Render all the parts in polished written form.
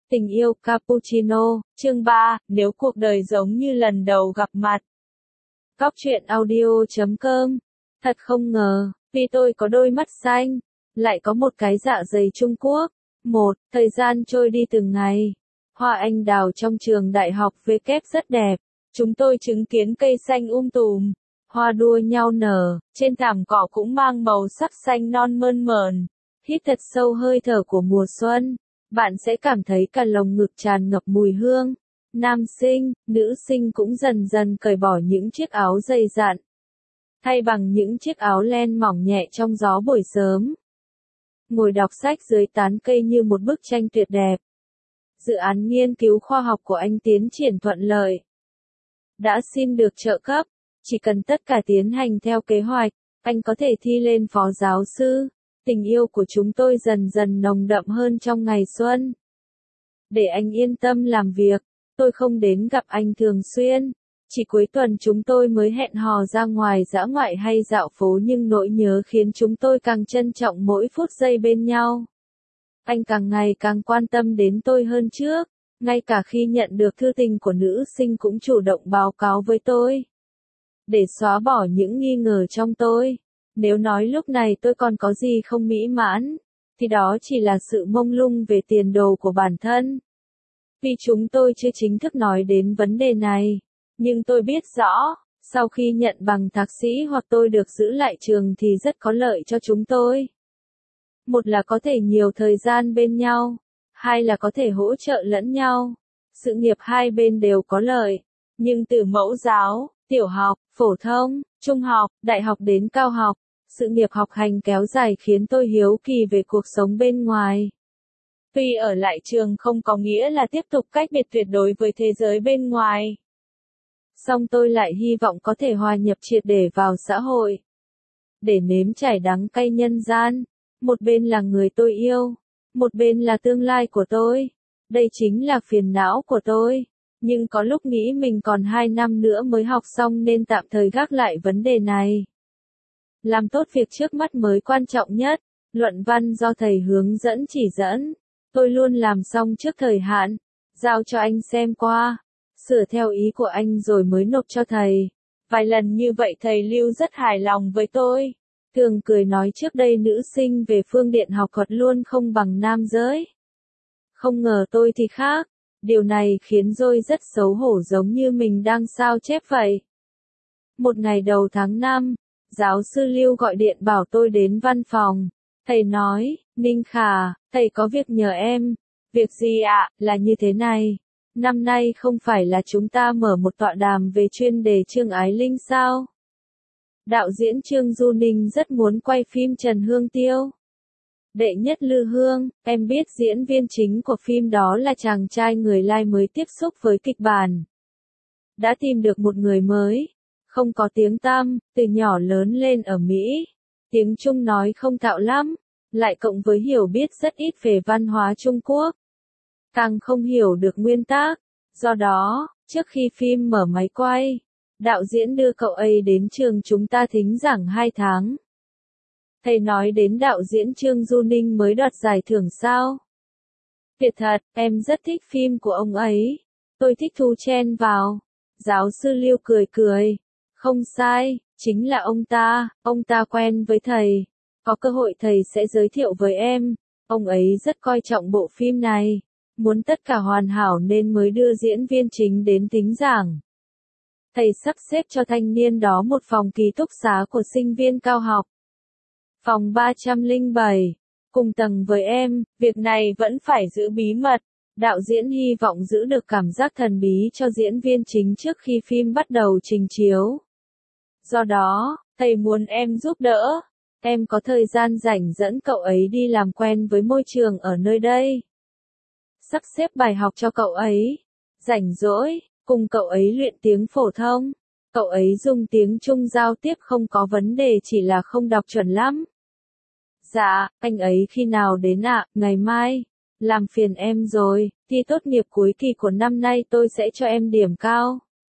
Tình yêu cappuccino, chương 3, nếu cuộc đời giống như lần đầu gặp mặt. Góc truyện audio.com. Thật không ngờ, vì tôi có đôi mắt xanh, lại có một cái dạ dày Trung Quốc. Thời gian trôi đi từng ngày. Hoa anh đào trong trường đại học W rất đẹp. Chúng tôi chứng kiến cây xanh tùm, hoa đua nhau nở, trên thảm cỏ cũng mang màu sắc xanh non mơn mởn. Hít thật sâu hơi thở của mùa xuân, bạn sẽ cảm thấy cả lồng ngực tràn ngập mùi hương. Nam sinh, nữ sinh cũng dần dần cởi bỏ những chiếc áo dày dặn, thay bằng những chiếc áo len mỏng nhẹ trong gió buổi sớm. Ngồi đọc sách dưới tán cây như một bức tranh tuyệt đẹp. Dự án nghiên cứu khoa học của anh tiến triển thuận lợi. Đã xin được trợ cấp, chỉ cần tất cả tiến hành theo kế hoạch, anh có thể thi lên phó giáo sư. Tình yêu của chúng tôi dần dần nồng đậm hơn trong ngày xuân. Để anh yên tâm làm việc, tôi không đến gặp anh thường xuyên. Chỉ cuối tuần chúng tôi mới hẹn hò ra ngoài dã ngoại hay dạo phố, nhưng nỗi nhớ khiến chúng tôi càng trân trọng mỗi phút giây bên nhau. Anh càng ngày càng quan tâm đến tôi hơn trước, ngay cả khi nhận được thư tình của nữ sinh cũng chủ động báo cáo với tôi. Để xóa bỏ những nghi ngờ trong tôi. Nếu nói lúc này tôi còn có gì không mỹ mãn, thì đó chỉ là sự mông lung về tiền đồ của bản thân. Vì chúng tôi chưa chính thức nói đến vấn đề này, nhưng tôi biết rõ, sau khi nhận bằng thạc sĩ hoặc tôi được giữ lại trường thì rất có lợi cho chúng tôi. Một là có thể nhiều thời gian bên nhau, hai là có thể hỗ trợ lẫn nhau. Sự nghiệp hai bên đều có lợi, nhưng từ mẫu giáo, tiểu học, phổ thông, trung học, đại học đến cao học, sự nghiệp học hành kéo dài khiến tôi hiếu kỳ về cuộc sống bên ngoài. Tuy ở lại trường không có nghĩa là tiếp tục cách biệt tuyệt đối với thế giới bên ngoài, song tôi lại hy vọng có thể hòa nhập triệt để vào xã hội, để nếm trải đắng cay nhân gian. Một bên là người tôi yêu, một bên là tương lai của tôi. Đây chính là phiền não của tôi. Nhưng có lúc nghĩ mình còn 2 năm nữa mới học xong nên tạm thời gác lại vấn đề này. Làm tốt việc trước mắt mới quan trọng nhất. Luận văn do thầy hướng dẫn chỉ dẫn. Tôi luôn làm xong trước thời hạn. Giao cho anh xem qua. Sửa theo ý của anh rồi mới nộp cho thầy. Vài lần như vậy thầy Lưu rất hài lòng với tôi. Thường cười nói trước đây nữ sinh về phương diện học thuật luôn không bằng nam giới. Không ngờ tôi thì khác. Điều này khiến tôi rất xấu hổ, giống như mình đang sao chép vậy. Một ngày đầu tháng 5, giáo sư Lưu gọi điện bảo tôi đến văn phòng. Thầy nói, Ninh Khả, thầy có việc nhờ em. Việc gì ạ? Là như thế này. Năm nay không phải là chúng ta mở một tọa đàm về chuyên đề Trương Ái Linh sao? Đạo diễn Trương Du Ninh rất muốn quay phim Trần Hương Tiêu. Đệ nhất Lư Hương, em biết diễn viên chính của phim đó là chàng trai người Lai mới tiếp xúc với kịch bản. Đã tìm được một người mới, không có tiếng tăm, từ nhỏ lớn lên ở Mỹ. Tiếng Trung nói không thạo lắm, lại cộng với hiểu biết rất ít về văn hóa Trung Quốc. Càng không hiểu được nguyên tắc. Do đó, trước khi phim mở máy quay, đạo diễn đưa cậu ấy đến trường chúng ta thính giảng 2 tháng. Thầy nói đến đạo diễn Trương Du Ninh mới đoạt giải thưởng sao? Tuyệt thật, em rất thích phim của ông ấy. Tôi thích thu chen vào. Giáo sư Lưu cười cười. Không sai, chính là ông ta quen với thầy. Có cơ hội thầy sẽ giới thiệu với em. Ông ấy rất coi trọng bộ phim này. Muốn tất cả hoàn hảo nên mới đưa diễn viên chính đến thính giảng. Thầy sắp xếp cho thanh niên đó một phòng ký túc xá của sinh viên cao học. Phòng 307, cùng tầng với em, việc này vẫn phải giữ bí mật. Đạo diễn hy vọng giữ được cảm giác thần bí cho diễn viên chính trước khi phim bắt đầu trình chiếu. Do đó, thầy muốn em giúp đỡ. Em có thời gian rảnh dẫn cậu ấy đi làm quen với môi trường ở nơi đây. Sắp xếp bài học cho cậu ấy. Rảnh rỗi, cùng cậu ấy luyện tiếng phổ thông. Cậu ấy dùng tiếng Trung giao tiếp không có vấn đề, chỉ là không đọc chuẩn lắm. Dạ, anh ấy khi nào đến ạ? Ngày mai. Làm phiền em rồi, thi tốt nghiệp cuối kỳ của năm nay tôi sẽ cho em điểm cao.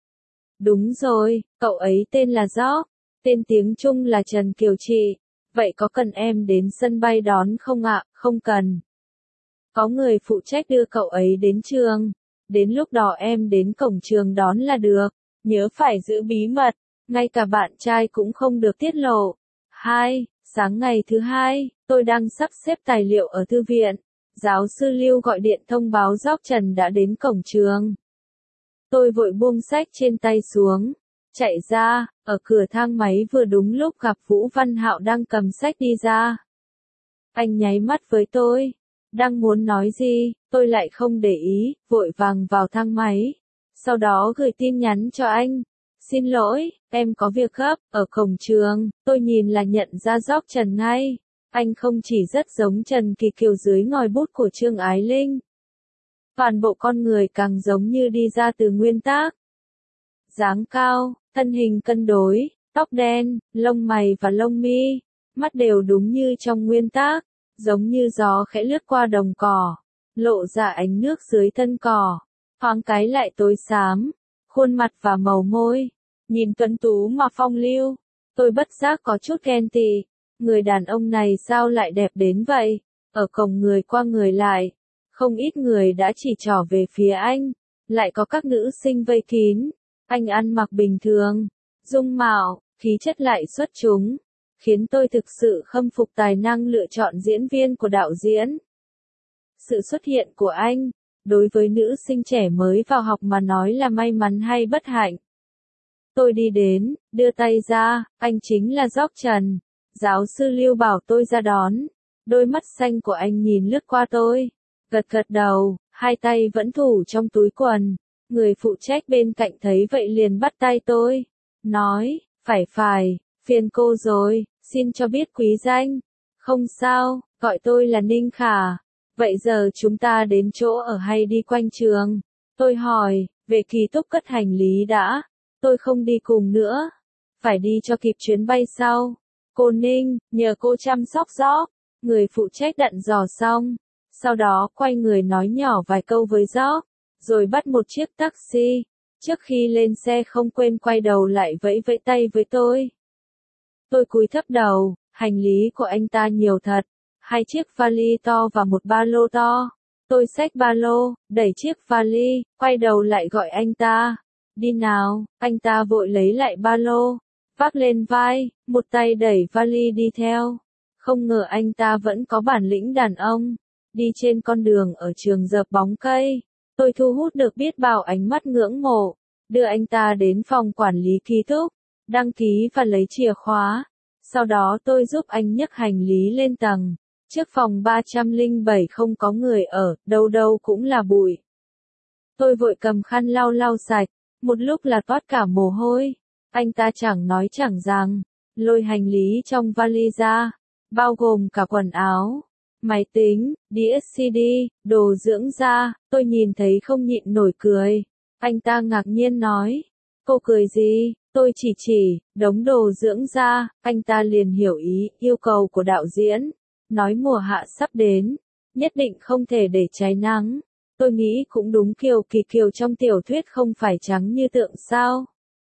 Đúng rồi, cậu ấy tên là Gióc, tên tiếng Trung là Trần Kiều Trị. Vậy có cần em đến sân bay đón không ạ? Không cần. Có người phụ trách đưa cậu ấy đến trường. Đến lúc đó em đến cổng trường đón là được. Nhớ phải giữ bí mật, ngay cả bạn trai cũng không được tiết lộ. 2. Sáng ngày thứ hai, tôi đang sắp xếp tài liệu ở thư viện. Giáo sư Lưu gọi điện thông báo Gióc Trần đã đến cổng trường. Tôi vội buông sách trên tay xuống, chạy ra, ở cửa thang máy vừa đúng lúc gặp Vũ Văn Hạo đang cầm sách đi ra. Anh nháy mắt với tôi, đang muốn nói gì, tôi lại không để ý, vội vàng vào thang máy. Sau đó gửi tin nhắn cho anh. Xin lỗi, em có việc gấp, ở cổng trường, tôi nhìn là nhận ra Gióc Trần ngay. Anh không chỉ rất giống Trần Kỳ Kiều dưới ngòi bút của Trương Ái Linh. Toàn bộ con người càng giống như đi ra từ nguyên tác. Dáng cao, thân hình cân đối, tóc đen, lông mày và lông mi, mắt đều đúng như trong nguyên tác, giống như gió khẽ lướt qua đồng cỏ, lộ ra ánh nước dưới thân cỏ, thoáng cái lại tối xám, khuôn mặt và màu môi, nhìn tuấn tú mà phong lưu, tôi bất giác có chút ghen tị, người đàn ông này sao lại đẹp đến vậy, ở cổng người qua người lại. Không ít người đã chỉ trỏ về phía anh, lại có các nữ sinh vây kín. Anh ăn mặc bình thường, dung mạo, khí chất lại xuất chúng, khiến tôi thực sự khâm phục tài năng lựa chọn diễn viên của đạo diễn. Sự xuất hiện của anh, đối với nữ sinh trẻ mới vào học mà nói là may mắn hay bất hạnh. Tôi đi đến, đưa tay ra, anh chính là Gióc Trần. Giáo sư Lưu bảo tôi ra đón. Đôi mắt xanh của anh nhìn lướt qua tôi. Gật gật đầu, hai tay vẫn thủ trong túi quần. Người phụ trách bên cạnh thấy vậy liền bắt tay tôi. Nói, phải, phiền cô rồi, xin cho biết quý danh. Không sao, gọi tôi là Ninh Khả. Vậy giờ chúng ta đến chỗ ở hay đi quanh trường? Tôi hỏi, về ký túc cất hành lý đã. Tôi không đi cùng nữa. Phải đi cho kịp chuyến bay sau. Cô Ninh, nhờ cô chăm sóc Gióc. Người phụ trách dặn dò xong. Sau đó quay người nói nhỏ vài câu với Gióc, rồi bắt một chiếc taxi. Trước khi lên xe không quên quay đầu lại vẫy vẫy tay với tôi. Tôi cúi thấp đầu, hành lý của anh ta nhiều thật. 2 chiếc vali to và một ba lô to. Tôi xách ba lô, đẩy chiếc vali, quay đầu lại gọi anh ta. Đi nào, anh ta vội lấy lại ba lô, vác lên vai, một tay đẩy vali đi theo. Không ngờ anh ta vẫn có bản lĩnh đàn ông. Đi trên con đường ở trường dợp bóng cây, tôi thu hút được biết bao ánh mắt ngưỡng mộ, đưa anh ta đến phòng quản lý ký túc, đăng ký và lấy chìa khóa. Sau đó tôi giúp anh nhấc hành lý lên tầng. Trước phòng 307 không có người ở, đâu đâu cũng là bụi. Tôi vội cầm khăn lau sạch, một lúc là toát cả mồ hôi. Anh ta chẳng nói chẳng rằng, lôi hành lý trong vali ra, bao gồm cả quần áo, máy tính, đĩa CD, đồ dưỡng da. Tôi nhìn thấy không nhịn nổi cười. Anh ta ngạc nhiên nói, cô cười gì? Tôi chỉ, đống đồ dưỡng da. Anh ta liền hiểu ý, yêu cầu của đạo diễn. Nói mùa hạ sắp đến, nhất định không thể để cháy nắng. Tôi nghĩ cũng đúng, Kiều Kỳ Kiều trong tiểu thuyết không phải trắng như tượng sao.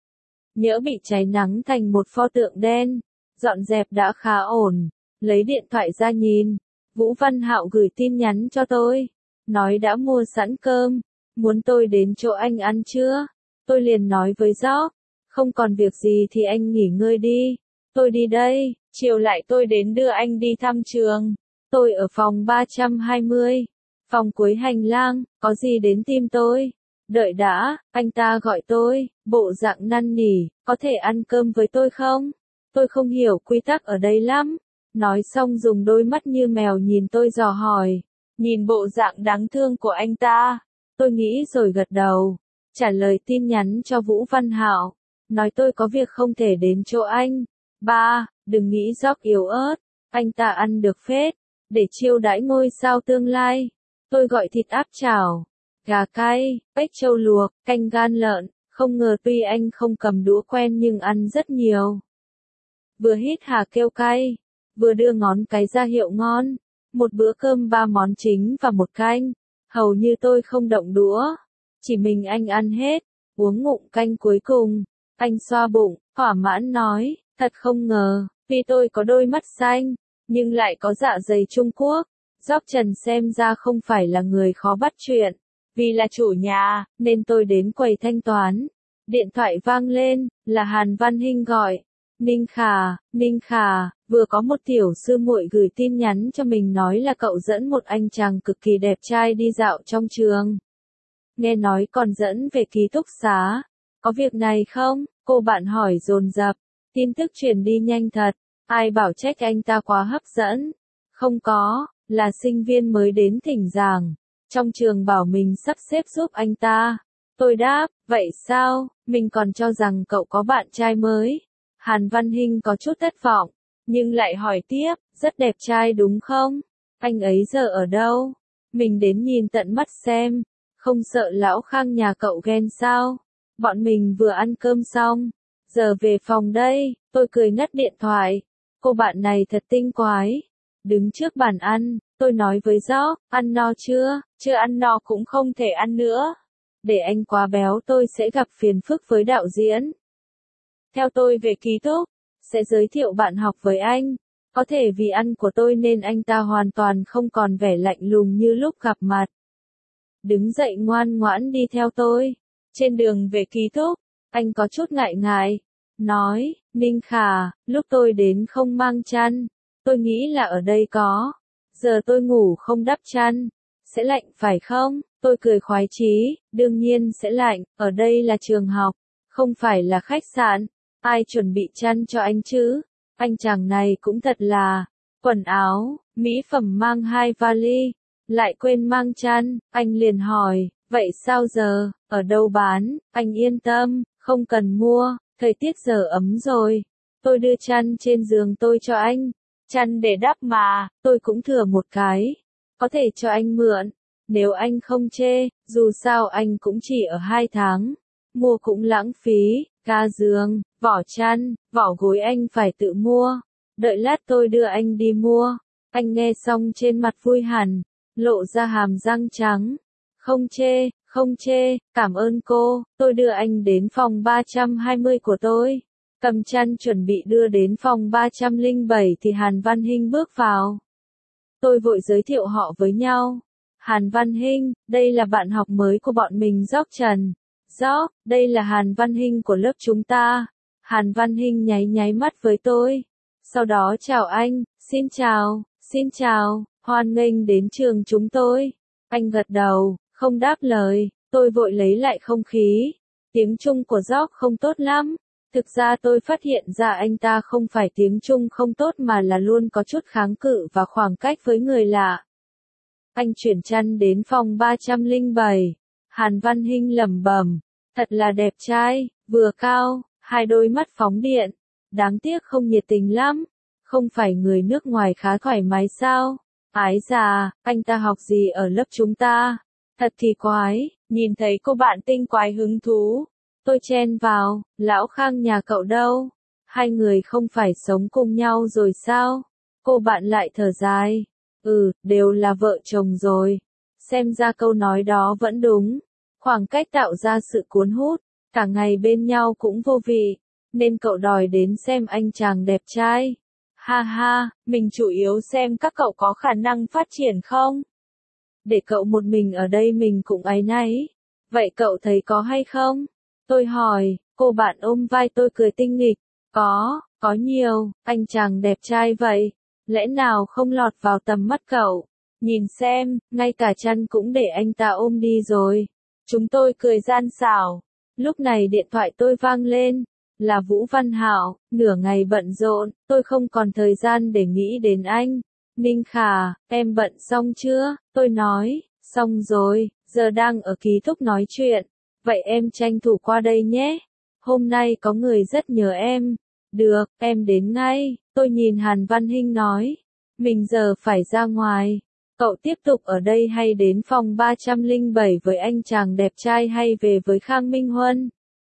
Nhỡ bị cháy nắng thành một pho tượng đen. Dọn dẹp đã khá ổn. Lấy điện thoại ra nhìn. Vũ Văn Hạo gửi tin nhắn cho tôi. Nói đã mua sẵn cơm. Muốn tôi đến chỗ anh ăn trưa. Tôi liền nói với Gióc. Không còn việc gì thì anh nghỉ ngơi đi. Tôi đi đây. Chiều lại tôi đến đưa anh đi thăm trường. Tôi ở phòng 320. Phòng cuối hành lang, có gì đến tìm tôi. Đợi đã, anh ta gọi tôi, bộ dạng năn nỉ, có thể ăn cơm với tôi không? Tôi không hiểu quy tắc ở đây lắm. Nói xong dùng đôi mắt như mèo nhìn tôi dò hỏi. Nhìn bộ dạng đáng thương của anh ta. Tôi nghĩ rồi gật đầu. Trả lời tin nhắn cho Vũ Văn Hạo. Nói tôi có việc không thể đến chỗ anh. 3. Đừng nghĩ Gióc yếu ớt. Anh ta ăn được phết. Để chiêu đãi ngôi sao tương lai. Tôi gọi thịt áp chảo, gà cay, bách trâu luộc, canh gan lợn. Không ngờ tuy anh không cầm đũa quen nhưng ăn rất nhiều. Vừa hít hà kêu cay, vừa đưa ngón cái ra hiệu ngon. Một bữa cơm 3 món chính và một canh. Hầu như tôi không động đũa. Chỉ mình anh ăn hết, uống ngụm canh cuối cùng. Anh xoa bụng, thỏa mãn nói, thật không ngờ, vì tôi có đôi mắt xanh, nhưng lại có dạ dày Trung Quốc. Gióc Trần xem ra không phải là người khó bắt chuyện. Vì là chủ nhà, nên tôi đến quầy thanh toán. Điện thoại vang lên, là Hàn Văn Hinh gọi. Ninh Khà, vừa có một tiểu sư muội gửi tin nhắn cho mình nói là cậu dẫn một anh chàng cực kỳ đẹp trai đi dạo trong trường. Nghe nói còn dẫn về ký túc xá. Có việc này không? Cô bạn hỏi dồn dập. Tin tức truyền đi nhanh thật. Ai bảo trách anh ta quá hấp dẫn. Không có, là sinh viên mới đến thỉnh giảng. Trong trường bảo mình sắp xếp giúp anh ta. Tôi đáp, vậy sao, mình còn cho rằng cậu có bạn trai mới. Hàn Văn Hinh có chút thất vọng, nhưng lại hỏi tiếp, rất đẹp trai đúng không? Anh ấy giờ ở đâu? Mình đến nhìn tận mắt xem, không sợ lão Khang nhà cậu ghen sao? Bọn mình vừa ăn cơm xong, giờ về phòng đây, tôi cười ngắt điện thoại. Cô bạn này thật tinh quái. Đứng trước bàn ăn, tôi nói với Gióc, ăn no chưa? Chưa ăn no cũng không thể ăn nữa. Để anh quá béo tôi sẽ gặp phiền phức với đạo diễn. Theo tôi về ký túc, sẽ giới thiệu bạn học với anh. Có thể vì ăn của tôi nên anh ta hoàn toàn không còn vẻ lạnh lùng như lúc gặp mặt. Đứng dậy ngoan ngoãn đi theo tôi. Trên đường về ký túc, anh có chút ngại ngại. Nói, Ninh Khà, lúc tôi đến không mang chăn. Tôi nghĩ là ở đây có. Giờ tôi ngủ không đắp chăn. Sẽ lạnh phải không? Tôi cười khoái chí, đương nhiên sẽ lạnh, ở đây là trường học, không phải là khách sạn. Ai chuẩn bị chăn cho anh chứ? Anh chàng này cũng thật là, quần áo, mỹ phẩm mang 2 vali, lại quên mang chăn, anh liền hỏi, vậy sao giờ, ở đâu bán, anh yên tâm, không cần mua, thời tiết giờ ấm rồi. Tôi đưa chăn trên giường tôi cho anh, chăn để đắp mà, tôi cũng thừa một cái, có thể cho anh mượn. Nếu anh không chê, dù sao anh cũng chỉ ở 2 tháng, mua cũng lãng phí, ga giường, vỏ chăn, vỏ gối anh phải tự mua, đợi lát tôi đưa anh đi mua. Anh nghe xong trên mặt vui hẳn, lộ ra hàm răng trắng. Không chê, cảm ơn cô, tôi đưa anh đến phòng 320 của tôi. Cầm chăn chuẩn bị đưa đến phòng 307 thì Hàn Văn Hinh bước vào. Tôi vội giới thiệu họ với nhau. Hàn Văn Hinh, đây là bạn học mới của bọn mình Gióc Trần. Gióc, đây là Hàn Văn Hinh của lớp chúng ta. Hàn Văn Hinh nháy mắt với tôi. Sau đó chào anh, xin chào, hoan nghênh đến trường chúng tôi. Anh gật đầu, không đáp lời, tôi vội lấy lại không khí. Tiếng Trung của Gióc không tốt lắm. Thực ra tôi phát hiện ra anh ta không phải tiếng Trung không tốt mà là luôn có chút kháng cự và khoảng cách với người lạ. Anh chuyển chăn đến phòng 307. Hàn Văn Hinh lẩm bẩm, thật là đẹp trai, vừa cao, 2 đôi mắt phóng điện. Đáng tiếc không nhiệt tình lắm. Không phải người nước ngoài khá thoải mái sao? Ái già, anh ta học gì ở lớp chúng ta? Thật kỳ quái, nhìn thấy cô bạn tinh quái hứng thú. Tôi chen vào, lão Khang nhà cậu đâu? Hai người không phải sống cùng nhau rồi sao? Cô bạn lại thở dài. Đều là vợ chồng rồi. Xem ra câu nói đó vẫn đúng. Khoảng cách tạo ra sự cuốn hút, cả ngày bên nhau cũng vô vị. Nên cậu đòi đến xem anh chàng đẹp trai. Ha ha, mình chủ yếu xem các cậu có khả năng phát triển không? Để cậu một mình ở đây mình cũng áy náy. Vậy cậu thấy có hay không? Tôi hỏi, cô bạn ôm vai tôi cười tinh nghịch. Có nhiều, anh chàng đẹp trai vậy. Lẽ nào không lọt vào tầm mắt cậu? Nhìn xem, ngay cả chăn cũng để anh ta ôm đi rồi. Chúng tôi cười gian xảo. Lúc này điện thoại tôi vang lên. Là Vũ Văn Hạo, nửa ngày bận rộn, tôi không còn thời gian để nghĩ đến anh. Ninh Khà, em bận xong chưa? Tôi nói, xong rồi, giờ đang ở ký túc nói chuyện. Vậy em tranh thủ qua đây nhé. Hôm nay có người rất nhớ em. Được, em đến ngay. Tôi nhìn Hàn Văn Hinh nói. Mình giờ phải ra ngoài. Cậu tiếp tục ở đây hay đến phòng 307 với anh chàng đẹp trai hay về với Khang Minh Huân?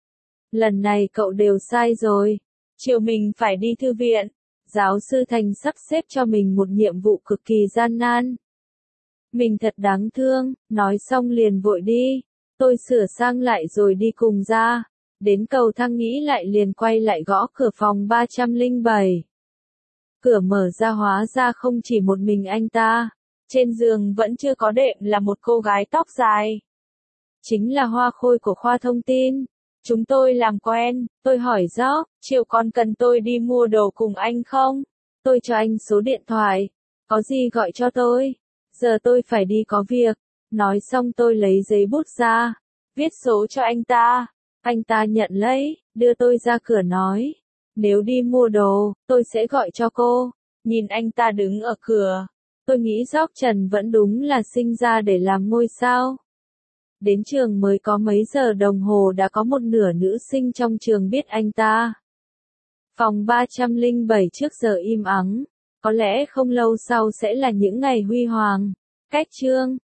Lần này cậu đều sai rồi. Chiều mình phải đi thư viện. Giáo sư Thành sắp xếp cho mình một nhiệm vụ cực kỳ gian nan. Mình thật đáng thương, nói xong liền vội đi. Tôi sửa sang lại rồi đi cùng ra. Đến cầu thang nghĩ lại liền quay lại gõ cửa phòng 307. Cửa mở ra hóa ra không chỉ một mình anh ta. Trên giường vẫn chưa có đệm là một cô gái tóc dài. Chính là Hoa Khôi của khoa thông tin. Chúng tôi làm quen, tôi hỏi Job, chiều con cần tôi đi mua đồ cùng anh không? Tôi cho anh số điện thoại. Có gì gọi cho tôi. Giờ tôi phải đi có việc. Nói xong tôi lấy giấy bút ra, viết số cho anh ta. Anh ta nhận lấy, đưa tôi ra cửa nói. Nếu đi mua đồ, tôi sẽ gọi cho cô. Nhìn anh ta đứng ở cửa. Tôi nghĩ Job Trần vẫn đúng là sinh ra để làm ngôi sao. Đến trường mới có mấy giờ đồng hồ đã có một nửa nữ sinh trong trường biết anh ta. Phòng 307 trước giờ im ắng. Có lẽ không lâu sau sẽ là những ngày huy hoàng. Cách chương